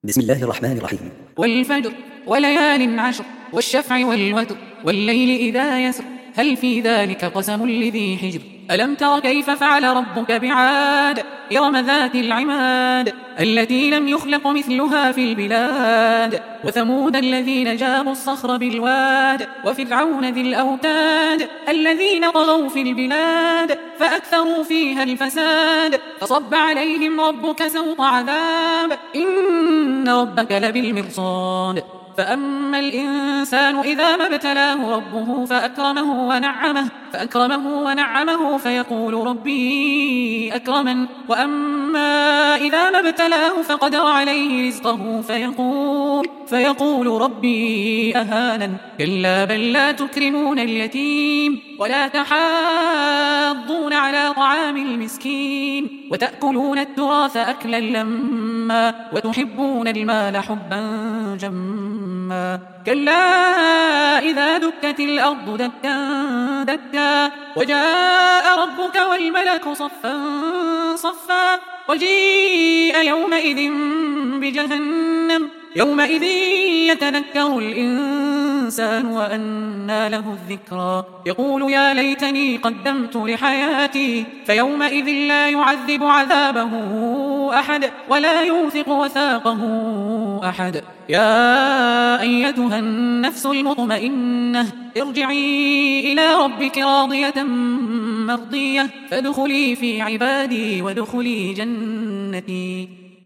بسم الله الرحمن الرحيم. والفجر وليال عشر والشفع والوتر والليل إذا يسر هل في ذلك قسم لذي حجر ألم تر كيف فعل ربك بعاد إرم ذات العماد التي لم يخلق مثلها في البلاد وثمود الذين جابوا الصخر بالواد وفرعون ذي الأوتاد الذين طغوا في البلاد فأكثروا فيها الفساد فصب عليهم ربك سوط عذاب إن ربك لبالمرصاد فأما الإنسان إذا ما ابتلاه ربه فأكرمه ونعمه فيقول ربي أكرمن وأما إذا ما ابتلاه فقدر عليه رزقه فيقول ربي أهانن كلا بل لا تكرمون اليتيم ولا تحاضون على طعام المسكين وتأكلون التراث أكلا لما وتحبون المال حبا جما كلا إذا دكت الأرض دكا دكا وجاء ربك والملك صفا صفا وجيء يومئذ بجهنم يومئذ يتذكر الإنسان وأنى له الذكرى يقول يا ليتني قدمت لحياتي فيومئذ لا يعذب عذابه أحد ولا يوثق وثاقه أحد يا أيتها النفس المطمئنة ارجعي إلى ربك راضية مرضية فادخلي في عبادي وادخلي جنتي